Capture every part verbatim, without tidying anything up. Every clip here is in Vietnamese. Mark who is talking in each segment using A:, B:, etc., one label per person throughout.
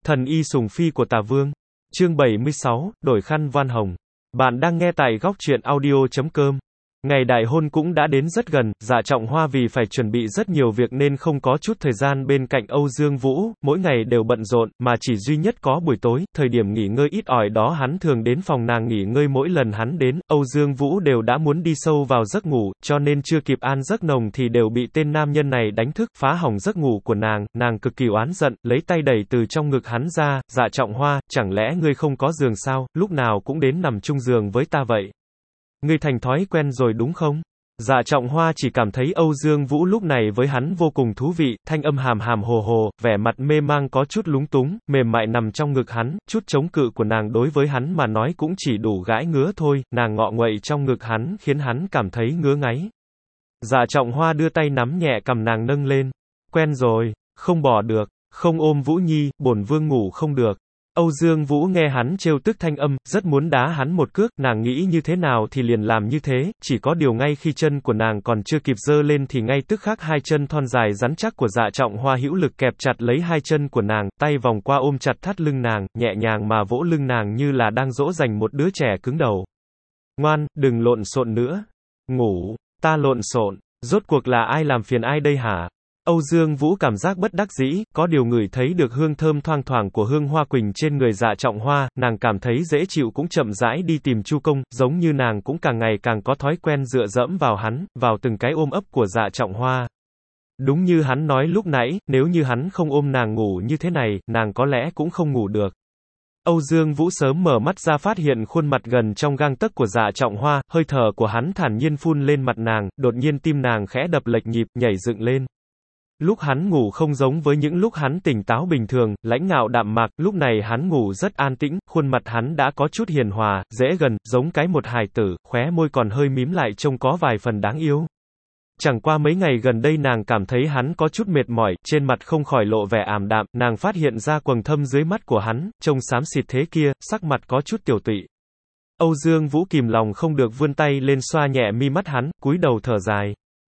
A: Thần y sùng phi của Tà Vương. Chương bảy mươi sáu, đổi khăn voan hồng. Bạn đang nghe tại góc truyện audio chấm com. Ngày đại hôn cũng đã đến rất gần, Dạ Trọng Hoa vì phải chuẩn bị rất nhiều việc nên không có chút thời gian bên cạnh Âu Dương Vũ, mỗi ngày đều bận rộn, mà chỉ duy nhất có buổi tối, thời điểm nghỉ ngơi ít ỏi đó hắn thường đến phòng nàng nghỉ ngơi. Mỗi lần hắn đến, Âu Dương Vũ đều đã muốn đi sâu vào giấc ngủ, cho nên chưa kịp an giấc nồng thì đều bị tên nam nhân này đánh thức, phá hỏng giấc ngủ của nàng. Nàng cực kỳ oán giận, lấy tay đẩy từ trong ngực hắn ra. Dạ Trọng Hoa, chẳng lẽ ngươi không có giường sao, lúc nào cũng đến nằm chung giường với ta vậy? Ngươi thành thói quen rồi đúng không? Dạ Trọng Hoa chỉ cảm thấy Âu Dương Vũ lúc này với hắn vô cùng thú vị, thanh âm hàm hàm hồ hồ, vẻ mặt mê mang có chút lúng túng, mềm mại nằm trong ngực hắn, chút chống cự của nàng đối với hắn mà nói cũng chỉ đủ gãi ngứa thôi, nàng ngọ nguậy trong ngực hắn khiến hắn cảm thấy ngứa ngáy. Dạ Trọng Hoa đưa tay nắm nhẹ cằm nàng nâng lên. Quen rồi, không bỏ được, không ôm Vũ Nhi, bổn vương ngủ không được. Âu Dương Vũ nghe hắn trêu tức thanh âm, rất muốn đá hắn một cước, nàng nghĩ như thế nào thì liền làm như thế, chỉ có điều ngay khi chân của nàng còn chưa kịp giơ lên thì ngay tức khắc hai chân thon dài rắn chắc của Dạ Trọng Hoa hữu lực kẹp chặt lấy hai chân của nàng, tay vòng qua ôm chặt thắt lưng nàng, nhẹ nhàng mà vỗ lưng nàng như là đang dỗ dành một đứa trẻ cứng đầu. Ngoan, đừng lộn xộn nữa. Ngủ, ta lộn xộn, rốt cuộc là ai làm phiền ai đây hả? Âu Dương Vũ cảm giác bất đắc dĩ, có điều ngửi thấy được hương thơm thoang thoảng của hương hoa quỳnh trên người Dạ Trọng Hoa, nàng cảm thấy dễ chịu cũng chậm rãi đi tìm Chu Công, giống như nàng cũng càng ngày càng có thói quen dựa dẫm vào hắn, vào từng cái ôm ấp của Dạ Trọng Hoa. Đúng như hắn nói lúc nãy, nếu như hắn không ôm nàng ngủ như thế này, nàng có lẽ cũng không ngủ được. Âu Dương Vũ sớm mở mắt ra phát hiện khuôn mặt gần trong gang tấc của Dạ Trọng Hoa, hơi thở của hắn thản nhiên phun lên mặt nàng, đột nhiên tim nàng khẽ đập lệch nhịp, nhảy dựng lên. Lúc hắn ngủ không giống với những lúc hắn tỉnh táo bình thường, lãnh ngạo đạm mạc, lúc này hắn ngủ rất an tĩnh, khuôn mặt hắn đã có chút hiền hòa, dễ gần, giống cái một hài tử, khóe môi còn hơi mím lại trông có vài phần đáng yêu. Chẳng qua mấy ngày gần đây nàng cảm thấy hắn có chút mệt mỏi, trên mặt không khỏi lộ vẻ ảm đạm, nàng phát hiện ra quầng thâm dưới mắt của hắn, trông xám xịt thế kia, sắc mặt có chút tiểu tụy. Âu Dương Vũ kìm lòng không được vươn tay lên xoa nhẹ mi mắt hắn, cúi đầu thở dài.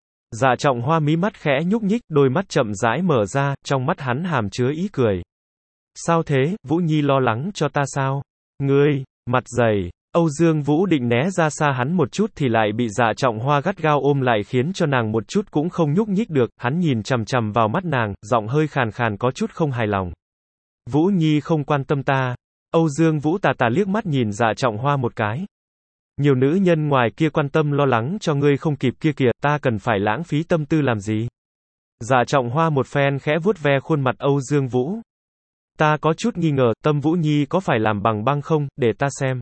A: Dạ Trọng Hoa mí mắt khẽ nhúc nhích, đôi mắt chậm rãi mở ra, trong mắt hắn hàm chứa ý cười. Sao thế, Vũ Nhi lo lắng cho ta sao? Ngươi, mặt dày. Âu Dương Vũ định né ra xa hắn một chút thì lại bị Dạ Trọng Hoa gắt gao ôm lại khiến cho nàng một chút cũng không nhúc nhích được, hắn nhìn chằm chằm vào mắt nàng, giọng hơi khàn khàn có chút không hài lòng. Vũ Nhi không quan tâm ta. Âu Dương Vũ tà tà liếc mắt nhìn Dạ Trọng Hoa một cái. Nhiều nữ nhân ngoài kia quan tâm lo lắng cho ngươi không kịp kia kìa, ta cần phải lãng phí tâm tư làm gì? Dạ Trọng Hoa một phen khẽ vuốt ve khuôn mặt Âu Dương Vũ. Ta có chút nghi ngờ, tâm Vũ Nhi có phải làm bằng băng không, để ta xem.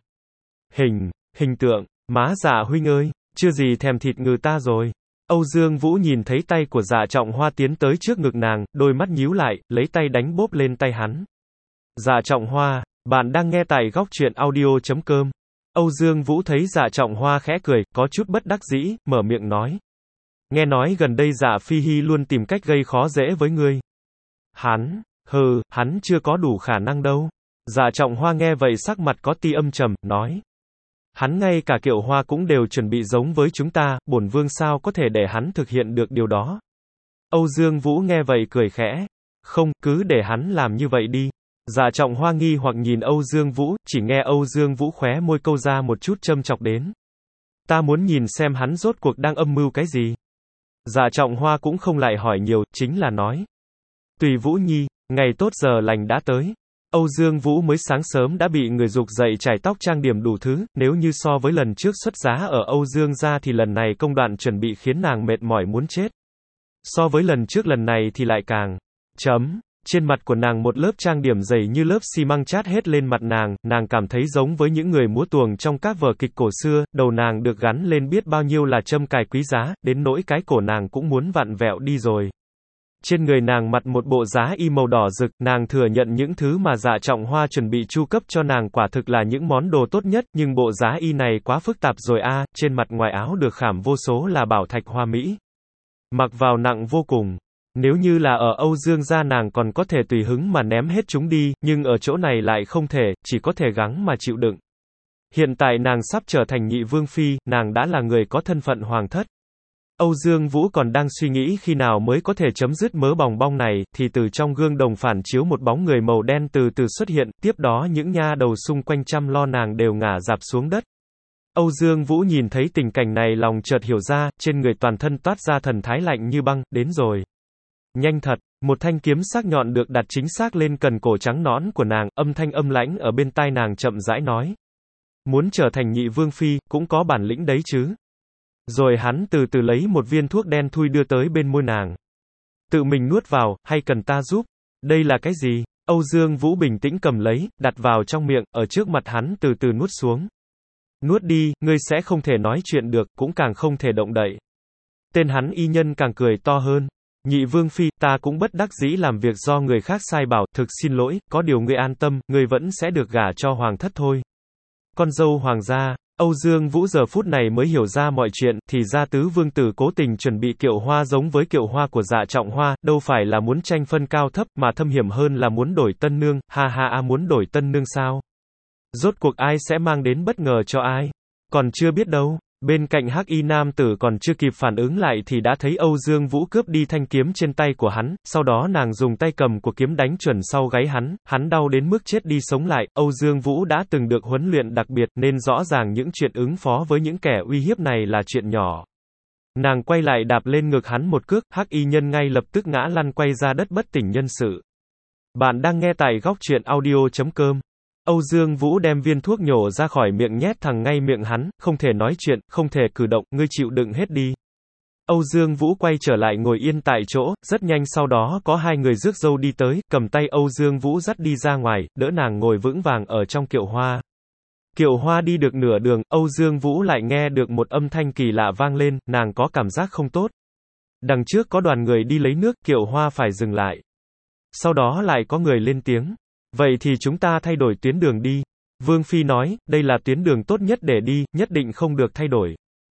A: Hình, hình tượng, má Dạ huynh ơi, chưa gì thèm thịt ngừ ta rồi. Âu Dương Vũ nhìn thấy tay của Dạ Trọng Hoa tiến tới trước ngực nàng, đôi mắt nhíu lại, lấy tay đánh bóp lên tay hắn. Dạ Trọng Hoa, bạn đang nghe tại góc truyện audio chấm com. Âu Dương Vũ thấy Dạ Trọng Hoa khẽ cười, có chút bất đắc dĩ, mở miệng nói. Nghe nói gần đây Dạ Phi Hi luôn tìm cách gây khó dễ với ngươi. Hắn, hừ, hắn chưa có đủ khả năng đâu. Dạ Trọng Hoa nghe vậy sắc mặt có tia âm trầm, nói. Hắn ngay cả kiệu hoa cũng đều chuẩn bị giống với chúng ta, bổn vương sao có thể để hắn thực hiện được điều đó. Âu Dương Vũ nghe vậy cười khẽ. Không, cứ để hắn làm như vậy đi. Dạ Trọng Hoa nghi hoặc nhìn Âu Dương Vũ, chỉ nghe Âu Dương Vũ khóe môi câu ra một chút châm chọc đến. Ta muốn nhìn xem hắn rốt cuộc đang âm mưu cái gì. Dạ Trọng Hoa cũng không lại hỏi nhiều, chính là nói. Tùy Vũ Nhi, ngày tốt giờ lành đã tới. Âu Dương Vũ mới sáng sớm đã bị người giục dậy chải tóc trang điểm đủ thứ, nếu như so với lần trước xuất giá ở Âu Dương gia thì lần này công đoạn chuẩn bị khiến nàng mệt mỏi muốn chết. So với lần trước lần này thì lại càng chấm. Trên mặt của nàng một lớp trang điểm dày như lớp xi măng chát hết lên mặt nàng, nàng cảm thấy giống với những người múa tuồng trong các vở kịch cổ xưa, đầu nàng được gắn lên biết bao nhiêu là châm cài quý giá, đến nỗi cái cổ nàng cũng muốn vặn vẹo đi rồi. Trên người nàng mặc một bộ giá y màu đỏ rực, nàng thừa nhận những thứ mà Dạ Trọng Hoa chuẩn bị chu cấp cho nàng quả thực là những món đồ tốt nhất, nhưng bộ giá y này quá phức tạp rồi a, trên mặt ngoài áo được khảm vô số là bảo thạch hoa mỹ. Mặc vào nặng vô cùng. Nếu như là ở Âu Dương gia nàng còn có thể tùy hứng mà ném hết chúng đi, nhưng ở chỗ này lại không thể, chỉ có thể gắng mà chịu đựng. Hiện tại nàng sắp trở thành nhị vương phi, nàng đã là người có thân phận hoàng thất. Âu Dương Vũ còn đang suy nghĩ khi nào mới có thể chấm dứt mớ bòng bong này, thì từ trong gương đồng phản chiếu một bóng người màu đen từ từ xuất hiện, tiếp đó những nha đầu xung quanh chăm lo nàng đều ngả rạp xuống đất. Âu Dương Vũ nhìn thấy tình cảnh này lòng chợt hiểu ra, trên người toàn thân toát ra thần thái lạnh như băng, đến rồi. Nhanh thật, một thanh kiếm sắc nhọn được đặt chính xác lên cần cổ trắng nõn của nàng, âm thanh âm lãnh ở bên tai nàng chậm rãi nói. Muốn trở thành nhị vương phi, cũng có bản lĩnh đấy chứ. Rồi hắn từ từ lấy một viên thuốc đen thui đưa tới bên môi nàng. Tự mình nuốt vào, hay cần ta giúp? Đây là cái gì? Âu Dương Vũ bình tĩnh cầm lấy, đặt vào trong miệng, ở trước mặt hắn từ từ nuốt xuống. Nuốt đi, ngươi sẽ không thể nói chuyện được, cũng càng không thể động đậy. Tên hắn y nhân càng cười to hơn. Nhị vương phi, ta cũng bất đắc dĩ làm việc do người khác sai bảo, thực xin lỗi, có điều ngươi an tâm, ngươi vẫn sẽ được gả cho hoàng thất thôi. Con dâu hoàng gia. Âu Dương Vũ giờ phút này mới hiểu ra mọi chuyện, thì ra tứ vương tử cố tình chuẩn bị kiệu hoa giống với kiệu hoa của Dạ Trọng Hoa, đâu phải là muốn tranh phân cao thấp, mà thâm hiểm hơn là muốn đổi tân nương, ha ha a muốn đổi tân nương sao? Rốt cuộc ai sẽ mang đến bất ngờ cho ai? Còn chưa biết đâu. Bên cạnh Hắc Y nam tử còn chưa kịp phản ứng lại thì đã thấy Âu Dương Vũ cướp đi thanh kiếm trên tay của hắn, sau đó nàng dùng tay cầm của kiếm đánh chuẩn sau gáy hắn, hắn đau đến mức chết đi sống lại. Âu Dương Vũ đã từng được huấn luyện đặc biệt nên rõ ràng những chuyện ứng phó với những kẻ uy hiếp này là chuyện nhỏ. Nàng quay lại đạp lên ngực hắn một cước, Hắc Y nhân ngay lập tức ngã lăn quay ra đất bất tỉnh nhân sự. Bạn đang nghe tại góc truyện audio chấm com. Âu Dương Vũ đem viên thuốc nhổ ra khỏi miệng nhét thẳng ngay miệng hắn, không thể nói chuyện, không thể cử động, ngươi chịu đựng hết đi. Âu Dương Vũ quay trở lại ngồi yên tại chỗ, rất nhanh sau đó có hai người rước dâu đi tới, cầm tay Âu Dương Vũ dắt đi ra ngoài, đỡ nàng ngồi vững vàng ở trong kiệu hoa. Kiệu hoa đi được nửa đường, Âu Dương Vũ lại nghe được một âm thanh kỳ lạ vang lên, nàng có cảm giác không tốt. Đằng trước có đoàn người đi lấy nước, kiệu hoa phải dừng lại. Sau đó lại có người lên tiếng. Vậy thì chúng ta thay đổi tuyến đường đi. Vương Phi nói, đây là tuyến đường tốt nhất để đi, nhất định không được thay đổi.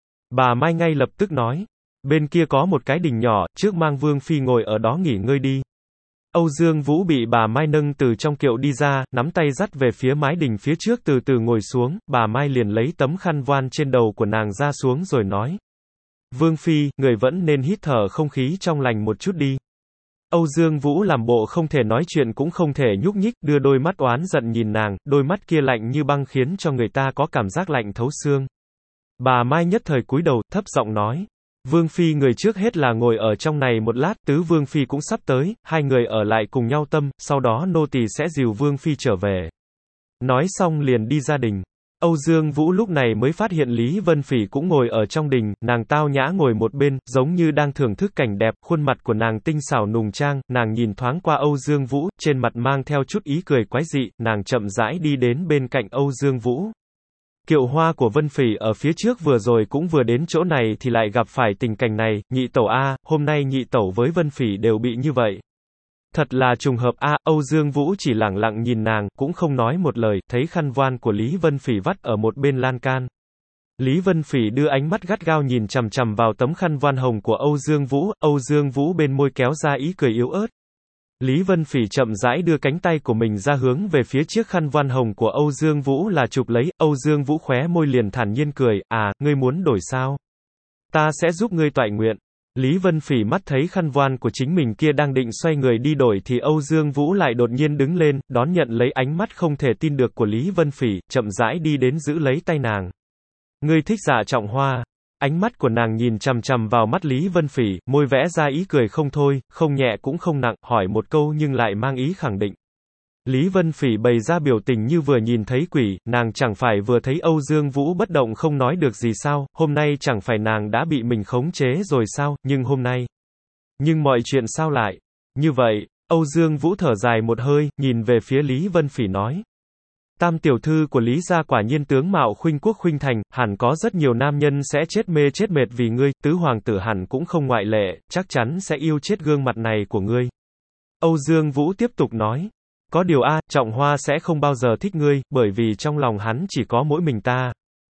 A: Bà Mai ngay lập tức nói, bên kia có một cái đình nhỏ, trước mang Vương Phi ngồi ở đó nghỉ ngơi đi. Âu Dương Vũ bị bà Mai nâng từ trong kiệu đi ra, nắm tay dắt về phía mái đình phía trước từ từ ngồi xuống, bà Mai liền lấy tấm khăn voan trên đầu của nàng ra xuống rồi nói. Vương Phi, người vẫn nên hít thở không khí trong lành một chút đi. Âu Dương Vũ làm bộ không thể nói chuyện cũng không thể nhúc nhích, đưa đôi mắt oán giận nhìn nàng, đôi mắt kia lạnh như băng khiến cho người ta có cảm giác lạnh thấu xương. Bà Mai nhất thời cúi đầu, thấp giọng nói. Vương Phi người trước hết là ngồi ở trong này một lát, tứ Vương Phi cũng sắp tới, hai người ở lại cùng nhau tâm, sau đó nô tỳ sẽ dìu Vương Phi trở về. Nói xong liền đi ra đình. Âu Dương Vũ lúc này mới phát hiện Lý Vân Phỉ cũng ngồi ở trong đình, nàng tao nhã ngồi một bên, giống như đang thưởng thức cảnh đẹp, khuôn mặt của nàng tinh xảo nùng trang, nàng nhìn thoáng qua Âu Dương Vũ, trên mặt mang theo chút ý cười quái dị, nàng chậm rãi đi đến bên cạnh Âu Dương Vũ. Kiệu hoa của Vân Phỉ ở phía trước vừa rồi cũng vừa đến chỗ này thì lại gặp phải tình cảnh này, nhị tẩu a, hôm nay nhị tẩu với Vân Phỉ đều bị như vậy. Thật là trùng hợp a. Âu Dương Vũ chỉ lẳng lặng nhìn nàng, cũng không nói một lời, thấy khăn voan của Lý Vân Phỉ vắt ở một bên lan can. Lý Vân Phỉ đưa ánh mắt gắt gao nhìn chằm chằm vào tấm khăn voan hồng của Âu Dương Vũ, Âu Dương Vũ bên môi kéo ra ý cười yếu ớt. Lý Vân Phỉ chậm rãi đưa cánh tay của mình ra hướng về phía chiếc khăn voan hồng của Âu Dương Vũ là chụp lấy, Âu Dương Vũ khóe môi liền thản nhiên cười, à, ngươi muốn đổi sao? Ta sẽ giúp ngươi toại nguyện. Lý Vân Phỉ mắt thấy khăn voan của chính mình kia đang định xoay người đi đổi thì Âu Dương Vũ lại đột nhiên đứng lên, đón nhận lấy ánh mắt không thể tin được của Lý Vân Phỉ, chậm rãi đi đến giữ lấy tay nàng. Ngươi thích Dạ Trọng Hoa. Ánh mắt của nàng nhìn chằm chằm vào mắt Lý Vân Phỉ, môi vẽ ra ý cười không thôi, không nhẹ cũng không nặng, hỏi một câu nhưng lại mang ý khẳng định. Lý Vân Phỉ bày ra biểu tình như vừa nhìn thấy quỷ, nàng chẳng phải vừa thấy Âu Dương Vũ bất động không nói được gì sao, hôm nay chẳng phải nàng đã bị mình khống chế rồi sao, nhưng hôm nay. Nhưng mọi chuyện sao lại? Như vậy, Âu Dương Vũ thở dài một hơi, nhìn về phía Lý Vân Phỉ nói. Tam tiểu thư của Lý gia quả nhiên tướng mạo khuynh quốc khuynh thành, hẳn có rất nhiều nam nhân sẽ chết mê chết mệt vì ngươi, tứ hoàng tử hẳn cũng không ngoại lệ, chắc chắn sẽ yêu chết gương mặt này của ngươi. Âu Dương Vũ tiếp tục nói. Có điều a, Trọng Hoa sẽ không bao giờ thích ngươi, bởi vì trong lòng hắn chỉ có mỗi mình ta.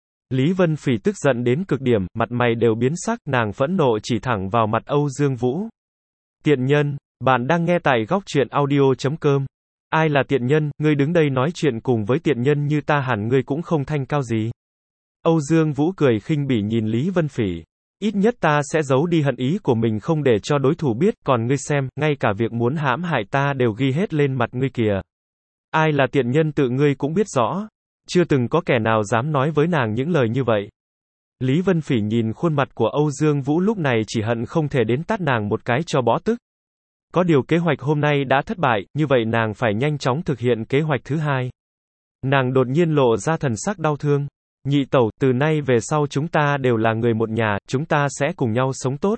A: Lý Vân Phỉ tức giận đến cực điểm, mặt mày đều biến sắc, nàng phẫn nộ chỉ thẳng vào mặt Âu Dương Vũ. Tiện nhân, bạn đang nghe tại góc truyện audio chấm com. Ai là tiện nhân, ngươi đứng đây nói chuyện cùng với tiện nhân như ta hẳn ngươi cũng không thanh cao gì. Âu Dương Vũ cười khinh bỉ nhìn Lý Vân Phỉ. Ít nhất ta sẽ giấu đi hận ý của mình không để cho đối thủ biết, còn ngươi xem, ngay cả việc muốn hãm hại ta đều ghi hết lên mặt ngươi kìa. Ai là tiện nhân tự ngươi cũng biết rõ. Chưa từng có kẻ nào dám nói với nàng những lời như vậy. Lý Vân Phỉ nhìn khuôn mặt của Âu Dương Vũ lúc này chỉ hận không thể đến tát nàng một cái cho bỏ tức. Có điều kế hoạch hôm nay đã thất bại, như vậy nàng phải nhanh chóng thực hiện kế hoạch thứ hai. Nàng đột nhiên lộ ra thần sắc đau thương. Nhị tẩu, từ nay về sau chúng ta đều là người một nhà, chúng ta sẽ cùng nhau sống tốt.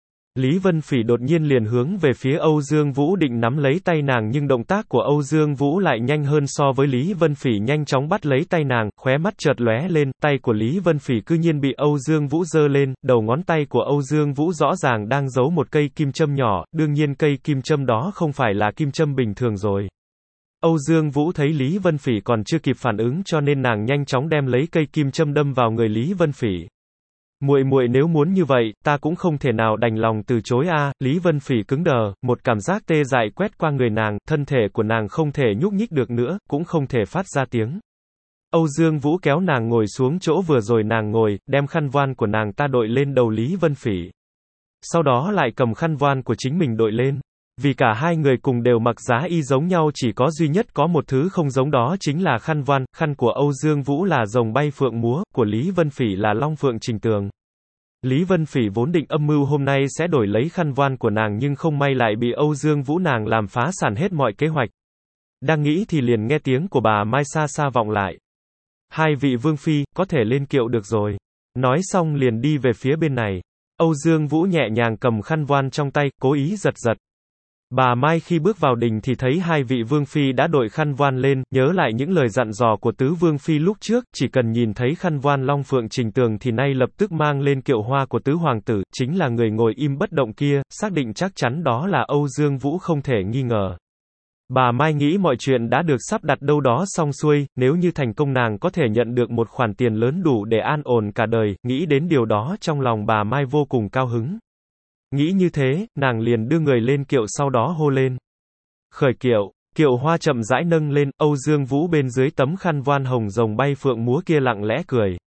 A: Lý Vân Phỉ đột nhiên liền hướng về phía Âu Dương Vũ định nắm lấy tay nàng, nhưng động tác của Âu Dương Vũ lại nhanh hơn so với Lý Vân Phỉ, nhanh chóng bắt lấy tay nàng, khóe mắt chợt lóe lên, tay của Lý Vân Phỉ cư nhiên bị Âu Dương Vũ giơ lên, đầu ngón tay của Âu Dương Vũ rõ ràng đang giấu một cây kim châm nhỏ, đương nhiên cây kim châm đó không phải là kim châm bình thường rồi. Âu Dương Vũ thấy Lý Vân Phỉ còn chưa kịp phản ứng cho nên nàng nhanh chóng đem lấy cây kim châm đâm vào người Lý Vân Phỉ. Muội muội nếu muốn như vậy, ta cũng không thể nào đành lòng từ chối a. À. Lý Vân Phỉ cứng đờ, một cảm giác tê dại quét qua người nàng, thân thể của nàng không thể nhúc nhích được nữa, cũng không thể phát ra tiếng. Âu Dương Vũ kéo nàng ngồi xuống chỗ vừa rồi nàng ngồi, đem khăn voan của nàng ta đội lên đầu Lý Vân Phỉ. Sau đó lại cầm khăn voan của chính mình đội lên. Vì cả hai người cùng đều mặc giá y giống nhau, chỉ có duy nhất có một thứ không giống, đó chính là khăn voan. Khăn của Âu Dương Vũ là rồng bay phượng múa, của Lý Vân Phỉ là long phượng trình tường. Lý Vân Phỉ vốn định âm mưu hôm nay sẽ đổi lấy khăn voan của nàng, nhưng không may lại bị Âu Dương Vũ nàng làm phá sản hết mọi kế hoạch. Đang nghĩ thì liền nghe tiếng của bà Mai xa xa vọng lại. Hai vị vương phi, có thể lên kiệu được rồi. Nói xong liền đi về phía bên này. Âu Dương Vũ nhẹ nhàng cầm khăn voan trong tay, cố ý giật giật. Bà Mai khi bước vào đình thì thấy hai vị vương phi đã đội khăn voan lên, nhớ lại những lời dặn dò của tứ vương phi lúc trước, chỉ cần nhìn thấy khăn voan long phượng trình tường thì nay lập tức mang lên kiệu hoa của tứ hoàng tử, chính là người ngồi im bất động kia, xác định chắc chắn đó là Âu Dương Vũ không thể nghi ngờ. Bà Mai nghĩ mọi chuyện đã được sắp đặt đâu đó xong xuôi, nếu như thành công nàng có thể nhận được một khoản tiền lớn đủ để an ổn cả đời, nghĩ đến điều đó trong lòng bà Mai vô cùng cao hứng. Nghĩ như thế, nàng liền đưa người lên kiệu, sau đó hô lên. Khởi kiệu, kiệu hoa chậm rãi nâng lên, Âu Dương Vũ bên dưới tấm khăn voan hồng rồng bay phượng múa kia lặng lẽ cười.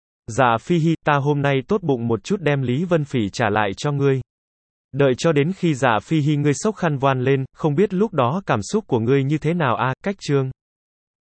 A: Dạ Phi Hi, ta hôm nay tốt bụng một chút đem Lý Vân Phỉ trả lại cho ngươi. Đợi cho đến khi Dạ Phi Hi ngươi xốc khăn voan lên, không biết lúc đó cảm xúc của ngươi như thế nào a. À, cách chương.